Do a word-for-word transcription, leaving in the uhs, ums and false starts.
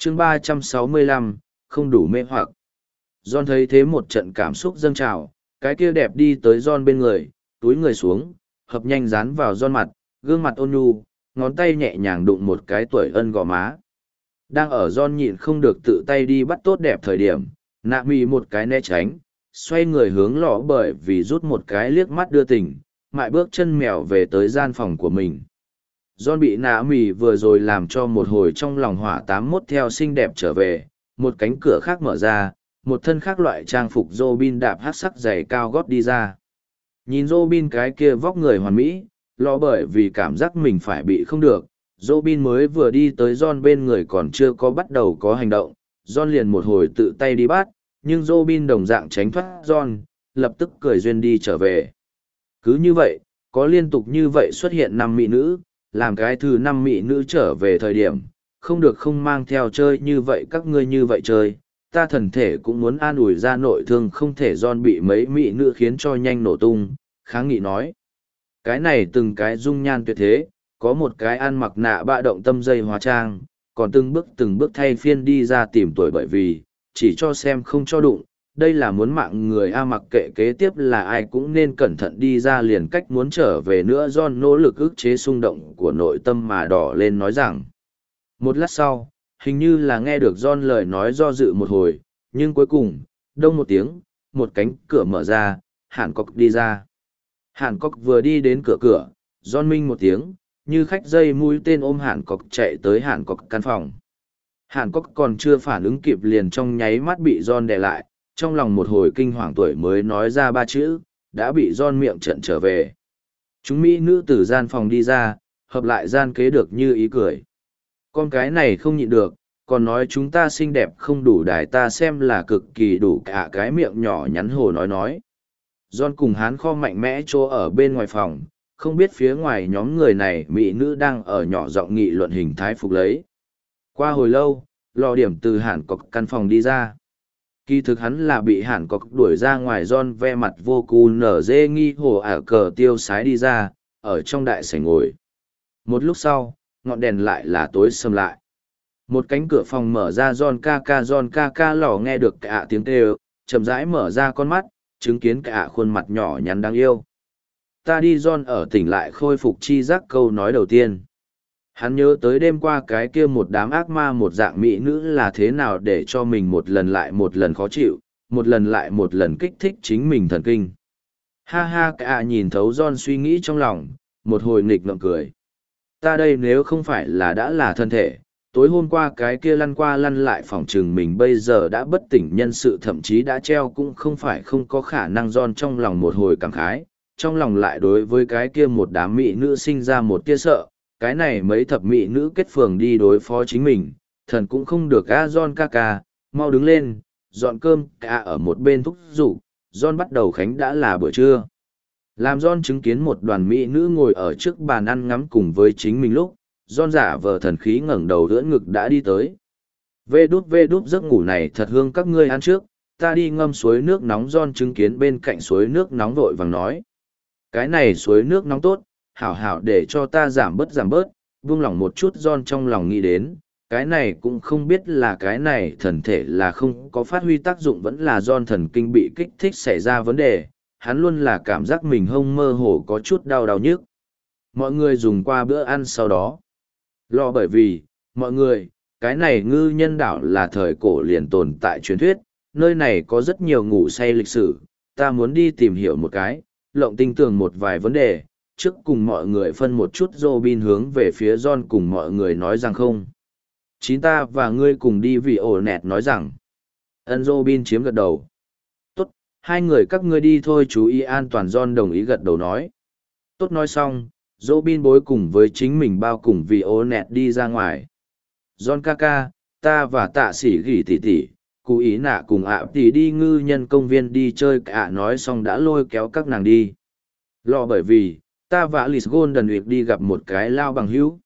chương ba trăm sáu mươi lăm, không đủ mê hoặc. John thấy thế một trận cảm xúc dâng trào, cái kia đẹp đi tới John bên người, túi người xuống, hợp nhanh dán vào John mặt, gương mặt ôn nhu, ngón tay nhẹ nhàng đụng một cái tuổi ân gò má. Đang ở John nhịn không được tự tay đi bắt tốt đẹp thời điểm, nạ mì một cái né tránh, xoay người hướng lọ bởi vì rút một cái liếc mắt đưa tình, mại bước chân mèo về tới gian phòng của mình. John bị nạ mì vừa rồi làm cho một hồi trong lòng hỏa tám mốt theo xinh đẹp trở về, một cánh cửa khác mở ra, một thân khác loại trang phục Robin đạp hát sắc giày cao gót đi ra. Nhìn Robin cái kia vóc người hoàn mỹ, lo bởi vì cảm giác mình phải bị không được, Robin mới vừa đi tới John bên người còn chưa có bắt đầu có hành động, John liền một hồi tự tay đi bắt, nhưng Robin đồng dạng tránh thoát John, lập tức cười duyên đi trở về. Cứ như vậy, có liên tục như vậy xuất hiện năm mỹ nữ, làm cái thứ năm mỹ nữ trở về thời điểm, không được không mang theo chơi như vậy các ngươi như vậy chơi, ta thần thể cũng muốn an ủi ra nội thương không thể John bị mấy mỹ nữ khiến cho nhanh nổ tung, kháng nghị nói. Cái này từng cái dung nhan tuyệt thế, có một cái ăn mặc nạ bạ động tâm dây hóa trang, còn từng bước từng bước thay phiên đi ra tìm tuổi bởi vì, chỉ cho xem không cho đụng, đây là muốn mạng người A mặc kệ kế tiếp là ai cũng nên cẩn thận đi ra liền cách muốn trở về nữa John nỗ lực ức chế xung động của nội tâm mà đỏ lên nói rằng. Một lát sau, hình như là nghe được John lời nói do dự một hồi, nhưng cuối cùng, đông một tiếng, một cánh cửa mở ra, Hàn Cốc đi ra. Hàn Cốc vừa đi đến cửa cửa, John minh một tiếng, như khách dây mũi tên ôm Hàn Cốc chạy tới Hàn Cốc căn phòng. Hàn Cốc còn chưa phản ứng kịp liền trong nháy mắt bị John đè lại, trong lòng một hồi kinh hoàng tuổi mới nói ra ba chữ, đã bị John miệng trận trở về. Chúng mỹ nữ từ gian phòng đi ra, hợp lại gian kế được như ý cười. Con cái này không nhịn được, còn nói chúng ta xinh đẹp không đủ đài ta xem là cực kỳ đủ cả cái miệng nhỏ nhắn hồ nói nói. John cùng hán kho mạnh mẽ chỗ ở bên ngoài phòng, không biết phía ngoài nhóm người này mỹ nữ đang ở nhỏ giọng nghị luận hình thái phục lấy. Qua hồi lâu, lò điểm từ Hàn Cốc căn phòng đi ra. Kỳ thực hắn là bị Hàn Cốc đuổi ra ngoài John ve mặt vô cù nở dê nghi hồ ả cờ tiêu sái đi ra, ở trong đại sảnh ngồi. Một lúc sau, ngọn đèn lại là tối sầm lại. Một cánh cửa phòng mở ra John ca ca John ca ca lò nghe được cả tiếng kêu, chậm rãi mở ra con mắt, chứng kiến cả khuôn mặt nhỏ nhắn đáng yêu. Ta đi John ở tỉnh lại khôi phục chi giác câu nói đầu tiên. Hắn nhớ tới đêm qua cái kia một đám ác ma một dạng mỹ nữ là thế nào để cho mình một lần lại một lần khó chịu, một lần lại một lần kích thích chính mình thần kinh. Ha ha cả nhìn thấu John suy nghĩ trong lòng, một hồi nghịch ngợm cười. Ta đây nếu không phải là đã là thân thể, tối hôm qua cái kia lăn qua lăn lại phòng trừng mình bây giờ đã bất tỉnh nhân sự thậm chí đã treo cũng không phải không có khả năng John trong lòng một hồi cảm khái, trong lòng lại đối với cái kia một đám mỹ nữ sinh ra một tia sợ, cái này mấy thập mỹ nữ kết phường đi đối phó chính mình, thần cũng không được a John ca ca, mau đứng lên, dọn cơm cả ở một bên thúc giục, John bắt đầu khánh đã là buổi trưa. Làm John chứng kiến một đoàn mỹ nữ ngồi ở trước bàn ăn ngắm cùng với chính mình lúc, John giả vờ thần khí ngẩng đầu đỡ ngực đã đi tới. Vê đút vê đút giấc ngủ này thật hương các ngươi ăn trước, ta đi ngâm suối nước nóng John chứng kiến bên cạnh suối nước nóng vội vàng nói. Cái này suối nước nóng tốt, hảo hảo để cho ta giảm bớt giảm bớt, buông lỏng một chút John trong lòng nghĩ đến, cái này cũng không biết là cái này thần thể là không có phát huy tác dụng vẫn là John thần kinh bị kích thích xảy ra vấn đề, hắn luôn là cảm giác mình hông mơ hồ có chút đau đau nhức. Mọi người dùng qua bữa ăn sau đó. Lo bởi vì, mọi người, cái này ngư nhân đảo là thời cổ liền tồn tại truyền thuyết, nơi này có rất nhiều ngủ say lịch sử, ta muốn đi tìm hiểu một cái, lộng tinh tường một vài vấn đề, trước cùng mọi người phân một chút Robin hướng về phía John cùng mọi người nói rằng không. Chín ta và ngươi cùng đi vì ổ nẹt nói rằng. Ân Robin chiếm gật đầu. Tốt, hai người các ngươi đi thôi chú ý an toàn John đồng ý gật đầu nói. Tốt nói xong, Robin bối cùng với chính mình bao cùng vì ổ nẹt đi ra ngoài. John ca ca, ta và tạ sĩ gỉ tỉ tỉ, cụ ý nạ cùng ạ tỉ đi ngư nhân công viên đi chơi cả nói xong đã lôi kéo các nàng đi. Lo bởi vì, ta và Alice Golden Week đi gặp một cái lao bằng hữu,